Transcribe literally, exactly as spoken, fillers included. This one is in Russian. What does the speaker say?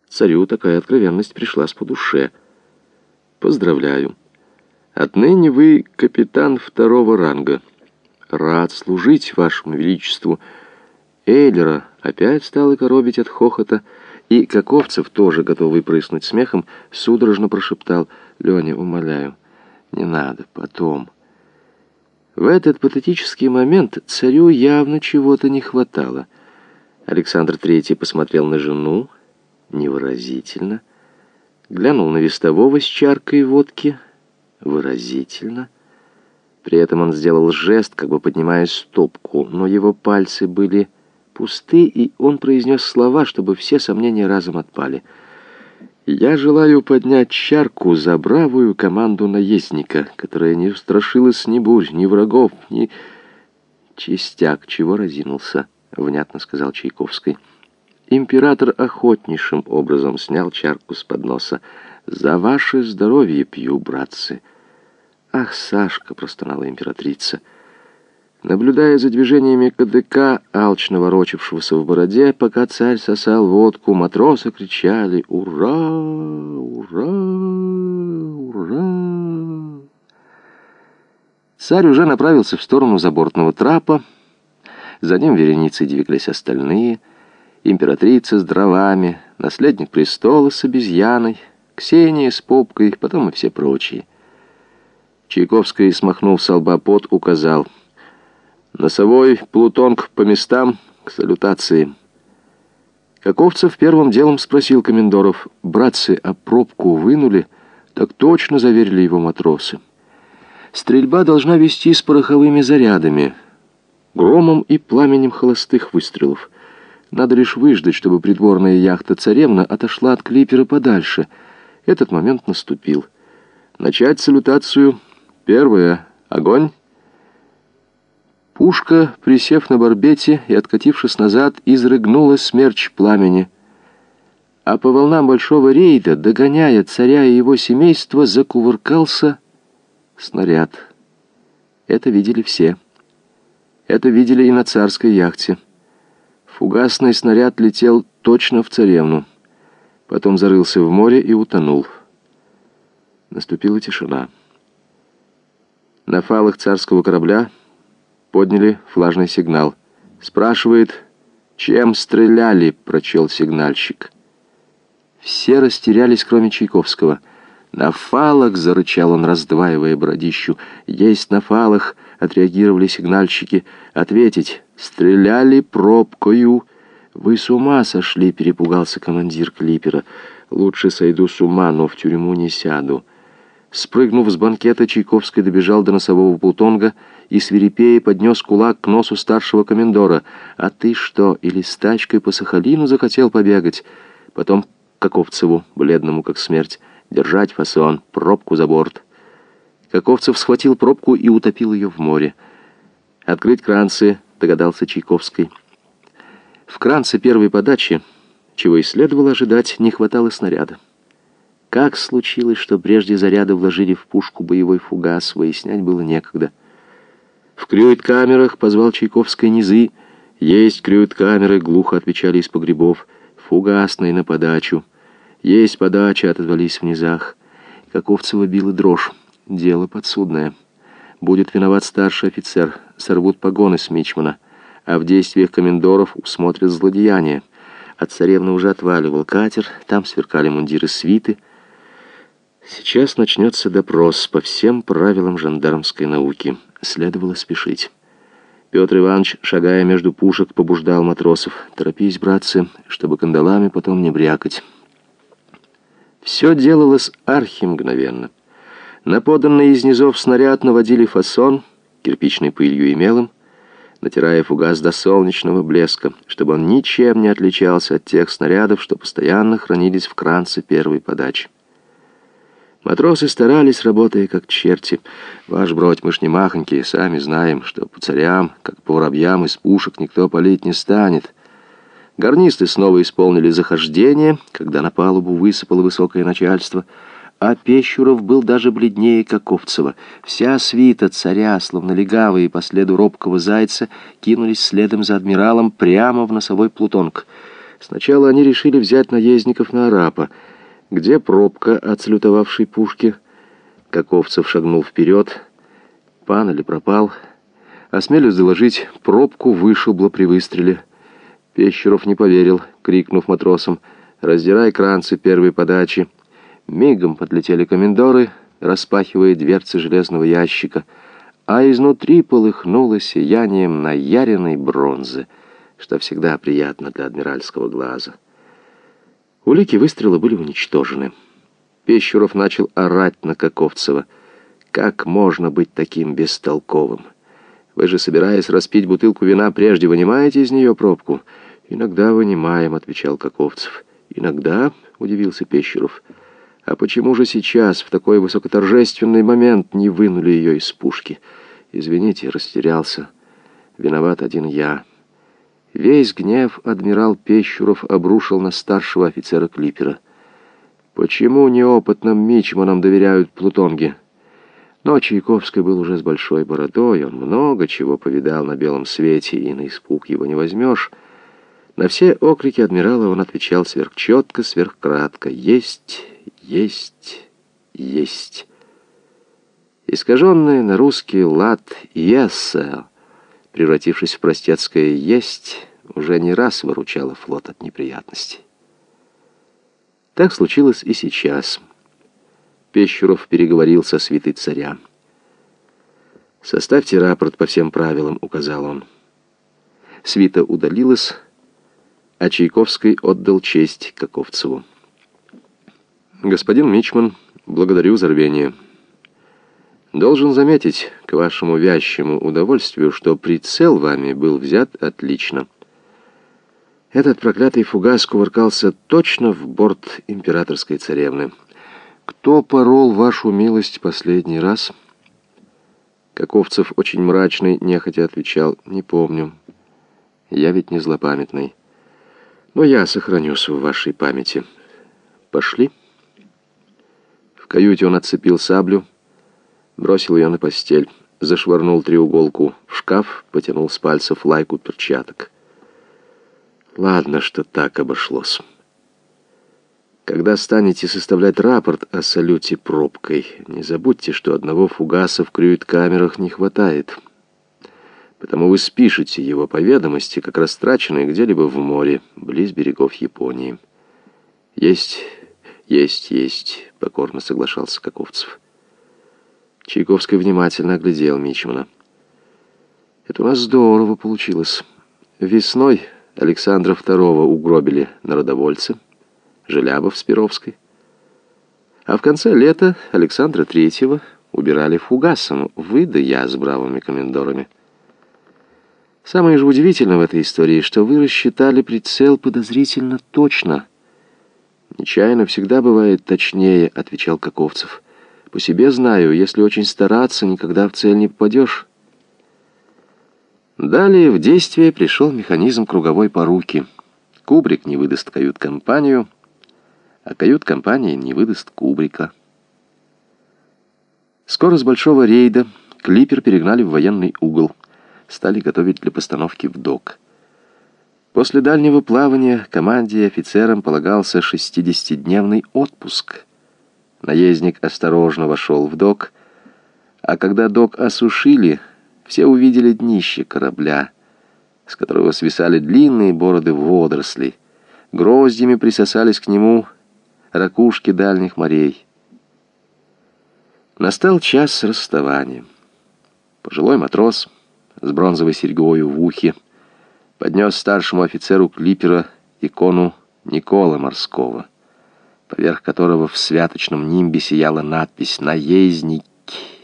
Царю такая откровенность пришлась по душе. Поздравляю. Отныне вы капитан второго ранга. Рад служить вашему величеству. Эйлера опять стало коробить от хохота, и Каковцев, тоже готовый прыснуть смехом, судорожно прошептал: «Леня, умоляю, не надо, потом». В этот патетический момент царю явно чего-то не хватало. Александр Третий посмотрел на жену невыразительно, глянул на вестового с чаркой водки выразительно. При этом он сделал жест, как бы поднимая стопку, но его пальцы были пусты, и он произнес слова, чтобы все сомнения разом отпали. «Я желаю поднять чарку за бравую команду наездника, которая не устрашилась ни бурь, ни врагов, ни...» «Чистяк, чего разинулся?» — внятно сказал Чайковский. Император охотнейшим образом снял чарку с подноса. «За ваше здоровье пью, братцы!» «Ах, Сашка!» — простонала императрица. Наблюдая за движениями кадыка, алчно ворочавшегося в бороде, пока царь сосал водку, матросы кричали: «Ура! Ура! Ура!» Царь уже направился в сторону забортного трапа. За ним вереницей двигались остальные. Императрица с дровами, наследник престола с обезьяной, Ксения с попкой, потом и все прочие. Чайковский, смахнув со лба пот, указал: «Носовой плутонг по местам, к салютации». Каковцев первым делом спросил комендоров: «Братцы, а пробку вынули?» «Так точно», — заверили его матросы. «Стрельба должна вести с пороховыми зарядами, громом и пламенем холостых выстрелов. Надо лишь выждать, чтобы придворная яхта-царевна отошла от клипера подальше». Этот момент наступил. «Начать салютацию. Первое. Огонь». Пушка, присев на барбете и откатившись назад, изрыгнула смерч пламени. А по волнам большого рейда, догоняя царя и его семейство, закувыркался снаряд. Это видели все. Это видели и на царской яхте. Фугасный снаряд летел точно в царевну. Потом зарылся в море и утонул. Наступила тишина. На фалах царского корабля подняли флажный сигнал. «Спрашивает, чем стреляли?» — прочел сигнальщик. Все растерялись, кроме Чайковского. «На фалах!» — зарычал он, раздваивая бородищу. «Есть на фалах!» — отреагировали сигнальщики. «Ответить: стреляли пробкою!» «Вы с ума сошли!» — перепугался командир клипера. «Лучше сойду с ума, но в тюрьму не сяду». Спрыгнув с банкета, Чайковский добежал до носового плутонга и свирепея поднес кулак к носу старшего комендора. «А ты что, или с тачкой по Сахалину захотел побегать?» Потом к Каковцеву, бледному как смерть: «Держать фасон, пробку за борт». Каковцев схватил пробку и утопил ее в море. «Открыть кранцы», — догадался Чайковский. В кранце первой подачи, чего и следовало ожидать, не хватало снаряда. Как случилось, что прежде заряда вложили в пушку боевой фугас, выяснять было некогда. «В крюит-камерах», — позвал Чайковский низы. «Есть крюит-камеры», — глухо отвечали из погребов. «Фугасный на подачу». «Есть подача», — отозвались в низах. Каковцева била дрожь. Дело подсудное. Будет виноват старший офицер. Сорвут погоны с мичмана. А в действиях комендоров усмотрят злодеяние. От царевны уже отваливал катер. Там сверкали мундиры свиты. Сейчас начнется допрос по всем правилам жандармской науки. Следовало спешить. Петр Иванович, шагая между пушек, побуждал матросов: «Торопись, братцы, чтобы кандалами потом не брякать». Все делалось архимгновенно. На поданный из низов снаряд наводили фасон кирпичной пылью и мелом, натирая фугас до солнечного блеска, чтобы он ничем не отличался от тех снарядов, что постоянно хранились в кранце первой подачи. Матросы старались, работая как черти. «Ваш бродь, мы ж не махонькие, сами знаем, что по царям, как по воробьям, из пушек никто палить не станет». Гарнисты снова исполнили захождение, когда на палубу высыпало высокое начальство, а Пещуров был даже бледнее Каковцева. Вся свита царя, словно легавые по следу робкого зайца, кинулись следом за адмиралом прямо в носовой плутонг. Сначала они решили взять наездников на Арапа. Где пробка от салютовавшей пушки? Каковцев шагнул вперед. Пан или пропал? Осмелюсь доложить, пробку вышибло при выстреле. Пещеров не поверил, крикнув матросам: «Раздирай кранцы первой подачи!» Мигом подлетели комендоры, распахивая дверцы железного ящика, а изнутри полыхнуло сиянием наяривной бронзы, что всегда приятно для адмиральского глаза. Улики выстрела были уничтожены. Пещеров начал орать на Каковцева: «Как можно быть таким бестолковым? Вы же, собираясь распить бутылку вина, прежде вынимаете из нее пробку?» «Иногда вынимаем», — отвечал Каковцев. «Иногда?» — удивился Пещеров. «А почему же сейчас, в такой высокоторжественный момент, не вынули ее из пушки? Извините, растерялся. Виноват один я». Весь гнев адмирал Пещеров обрушил на старшего офицера клипера. «Почему неопытным мичманам доверяют плутонги?» Но Чайковский был уже с большой бородой, он много чего повидал на белом свете, и на испуг его не возьмешь. На все окрики адмирала он отвечал сверхчетко, сверхкратко: «Есть, есть, есть». Искаженный на русский лад «yes, sir», превратившись в простецкое «есть», уже не раз выручало флот от неприятностей. Так случилось и сейчас. Пещеров переговорил со свитой царя. «Составьте рапорт по всем правилам», — указал он. Свита удалилась, а Чайковский отдал честь Каковцеву. «Господин мичман, благодарю за рвение. Должен заметить, к вашему вящему удовольствию, что прицел вами был взят отлично. Этот проклятый фугас кувыркался точно в борт императорской царевны. Кто порол вашу милость последний раз?» Каковцев, очень мрачный, нехотя отвечал: «Не помню. Я ведь не злопамятный. Но я сохранюсь в вашей памяти. Пошли». В каюте он отцепил саблю, бросил ее на постель, зашвырнул треуголку в шкаф, потянул с пальцев лайку перчаток. Ладно, что так обошлось. Когда станете составлять рапорт о салюте пробкой, не забудьте, что одного фугаса в крюит-камерах не хватает. Потому вы спишете его по ведомости, как растраченные где-либо в море, близ берегов Японии. «Есть, есть, есть», — покорно соглашался Каковцев. Чайковский внимательно оглядел мичмана. «Это у нас здорово получилось. Весной Александра второго угробили народовольцы, Желябов с Перовской. А в конце лета Александра третьего убирали фугасом, вы да я с бравыми комендорами. Самое же удивительное в этой истории, что вы рассчитали прицел подозрительно точно». «Нечаянно всегда бывает точнее», — отвечал Каковцев. «По себе знаю, если очень стараться, никогда в цель не попадешь». Далее в действие пришел механизм круговой поруки. Кубрик не выдаст кают-компанию, а кают-компания не выдаст кубрика. Скоро с большого рейда клипер перегнали в военный угол, стали готовить для постановки в док. После дальнего плавания команде и офицерам полагался шестидесятидневный отпуск. Наездник осторожно вошел в док, а когда док осушили, все увидели днище корабля, с которого свисали длинные бороды водорослей. Гроздьями присосались к нему ракушки дальних морей. Настал час расставания. Пожилой матрос с бронзовой серьгою в ухе поднес старшему офицеру клипера икону Николы Морского, поверх которого в святочном нимбе сияла надпись «Наездники».